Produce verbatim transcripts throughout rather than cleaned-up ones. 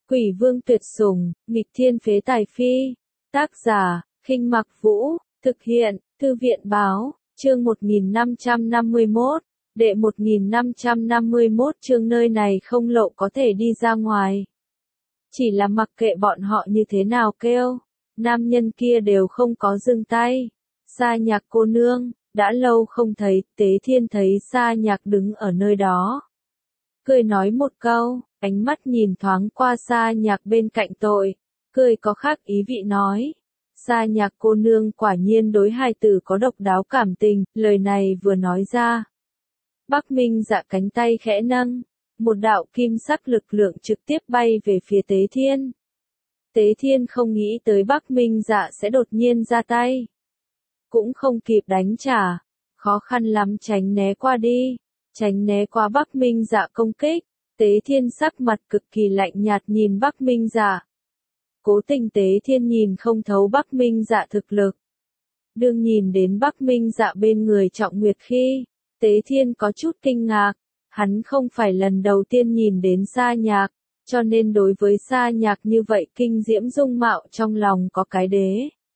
Quỷ vương tuyệt sủng, nghịch thiên phế tài phi. Tác giả, Khinh Mặc Vũ, thực hiện, Thư viện báo, chương một nghìn năm trăm năm mươi mốt, đệ một nghìn năm trăm năm mươi mốt chương nơi này không lộ có thể đi ra ngoài. Chỉ là mặc kệ bọn họ như thế nào kêu, nam nhân kia đều không có dừng tay. Sa Nhạc cô nương, đã lâu không thấy, Tế Thiên thấy Sa Nhạc đứng ở nơi đó. Cười nói một câu, ánh mắt nhìn thoáng qua Sa Nhạc bên cạnh tội, cười có khác ý vị nói. Sa Nhạc cô nương quả nhiên đối hài tử có độc đáo cảm tình, lời này vừa nói ra. Bắc Minh Dạ cánh tay khẽ nâng, một đạo kim sắc lực lượng trực tiếp bay về phía Tế Thiên. Tế Thiên không nghĩ tới Bắc Minh Dạ sẽ đột nhiên ra tay. Cũng không kịp đánh trả, khó khăn lắm tránh né qua đi, tránh né qua Bắc Minh Dạ công kích. Tế Thiên sắc mặt cực kỳ lạnh nhạt nhìn Bắc Minh Dạ. Cố tình Tế Thiên nhìn không thấu Bắc Minh Dạ thực lực. Đương nhìn đến Bắc Minh Dạ bên người Trọng Nguyệt khi, Tế Thiên có chút kinh ngạc, hắn không phải lần đầu tiên nhìn đến Sa Nhạc, cho nên đối với Sa Nhạc như vậy kinh diễm dung mạo trong lòng có cái đế.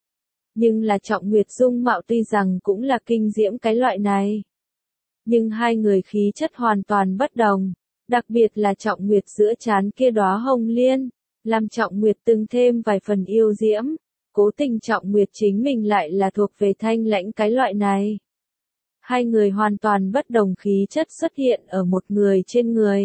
Nhưng là Trọng Nguyệt dung mạo tuy rằng cũng là kinh diễm cái loại này. Nhưng hai người khí chất hoàn toàn bất đồng, đặc biệt là Trọng Nguyệt giữa trán kia đóa hồng liên, làm Trọng Nguyệt từng thêm vài phần yêu diễm, cố tình Trọng Nguyệt chính mình lại là thuộc về thanh lãnh cái loại này. Hai người hoàn toàn bất đồng khí chất xuất hiện ở một người trên người,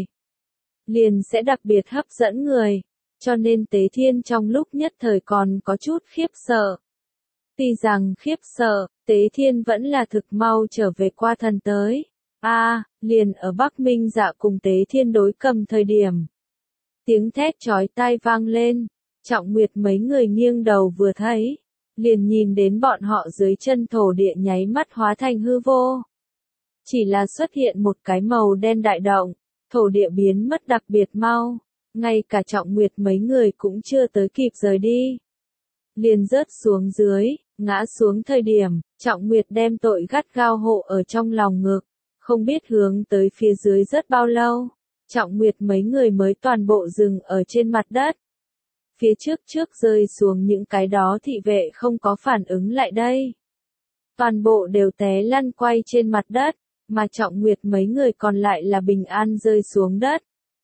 liền sẽ đặc biệt hấp dẫn người, cho nên Tế Thiên trong lúc nhất thời còn có chút khiếp sợ. Tuy rằng khiếp sợ, Tế Thiên vẫn là thực mau trở về qua thần tới. A, à, liền ở Bắc Minh Dạ cùng Tế Thiên đối cầm thời điểm. Tiếng thét chói tai vang lên, Trọng Nguyệt mấy người nghiêng đầu vừa thấy, liền nhìn đến bọn họ dưới chân thổ địa nháy mắt hóa thành hư vô. Chỉ là xuất hiện một cái màu đen đại động, thổ địa biến mất đặc biệt mau, ngay cả Trọng Nguyệt mấy người cũng chưa tới kịp rời đi. Liền rớt xuống dưới, ngã xuống thời điểm, Trọng Nguyệt đem tội gắt gao hộ ở trong lòng ngực, không biết hướng tới phía dưới rất bao lâu, Trọng Nguyệt mấy người mới toàn bộ dừng ở trên mặt đất. Phía trước trước rơi xuống những cái đó thị vệ không có phản ứng lại đây. Toàn bộ đều té lăn quay trên mặt đất, mà Trọng Nguyệt mấy người còn lại là bình an rơi xuống đất.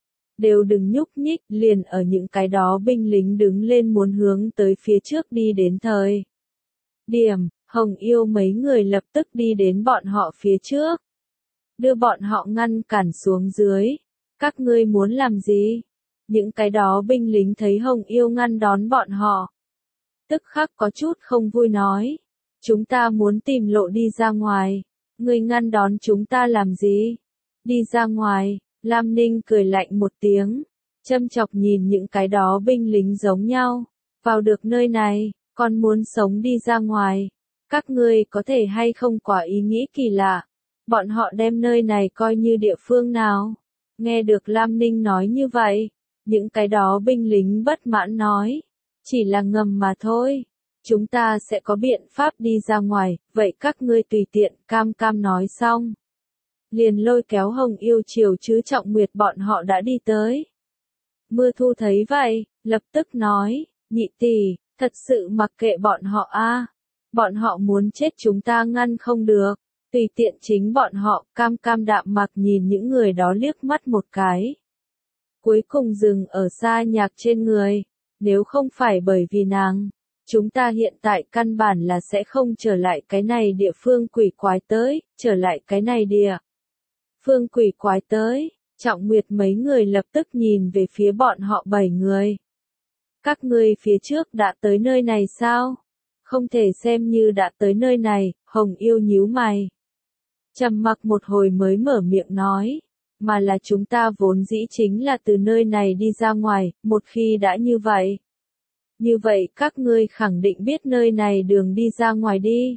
Đều đừng nhúc nhích, liền ở những cái đó binh lính đứng lên muốn hướng tới phía trước đi đến thời điểm, Hồng Yêu mấy người lập tức đi đến bọn họ phía trước. Đưa bọn họ ngăn cản xuống dưới. Các ngươi muốn làm gì? Những cái đó binh lính thấy Hồng Yêu ngăn đón bọn họ. Tức khắc có chút không vui nói. Chúng ta muốn tìm lộ đi ra ngoài. Ngươi ngăn đón chúng ta làm gì? Đi ra ngoài. Lam Ninh cười lạnh một tiếng. Châm chọc nhìn những cái đó binh lính giống nhau. Vào được nơi này, còn muốn sống đi ra ngoài. Các ngươi có thể hay không quả ý nghĩ kỳ lạ. Bọn họ đem nơi này coi như địa phương nào? Nghe được Lam Ninh nói như vậy, những cái đó binh lính bất mãn nói, chỉ là ngầm mà thôi, chúng ta sẽ có biện pháp đi ra ngoài, vậy các ngươi tùy tiện, cam cam nói xong. Liền lôi kéo Hồng Yêu chiều chứ Trọng Nguyệt bọn họ đã đi tới. Mưa Thu thấy vậy, lập tức nói, nhị tỷ, thật sự mặc kệ bọn họ a, bọn họ muốn chết chúng ta ngăn không được. Tùy tiện chính bọn họ, cam cam đạm mặc nhìn những người đó liếc mắt một cái. Cuối cùng dừng ở Sa Nhạc trên người, nếu không phải bởi vì nàng, chúng ta hiện tại căn bản là sẽ không trở lại cái này địa phương quỷ quái tới, trở lại cái này địa phương quỷ quái tới. Trọng Nguyệt mấy người lập tức nhìn về phía bọn họ bảy người. Các ngươi phía trước đã tới nơi này sao? Không thể xem như đã tới nơi này, Hồng Yêu nhíu mày. Trầm mặc một hồi mới mở miệng nói, mà là chúng ta vốn dĩ chính là từ nơi này đi ra ngoài, một khi đã như vậy. Như vậy các ngươi khẳng định biết nơi này đường đi ra ngoài đi.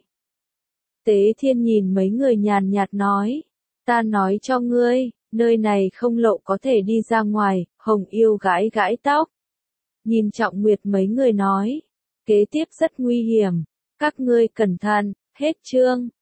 Tế Thiên nhìn mấy người nhàn nhạt nói, ta nói cho ngươi, nơi này không lộ có thể đi ra ngoài. Hồng Yêu gãi gãi tóc. Nhìn Trọng Nguyệt mấy người nói, kế tiếp rất nguy hiểm, các ngươi cẩn thận, hết chương.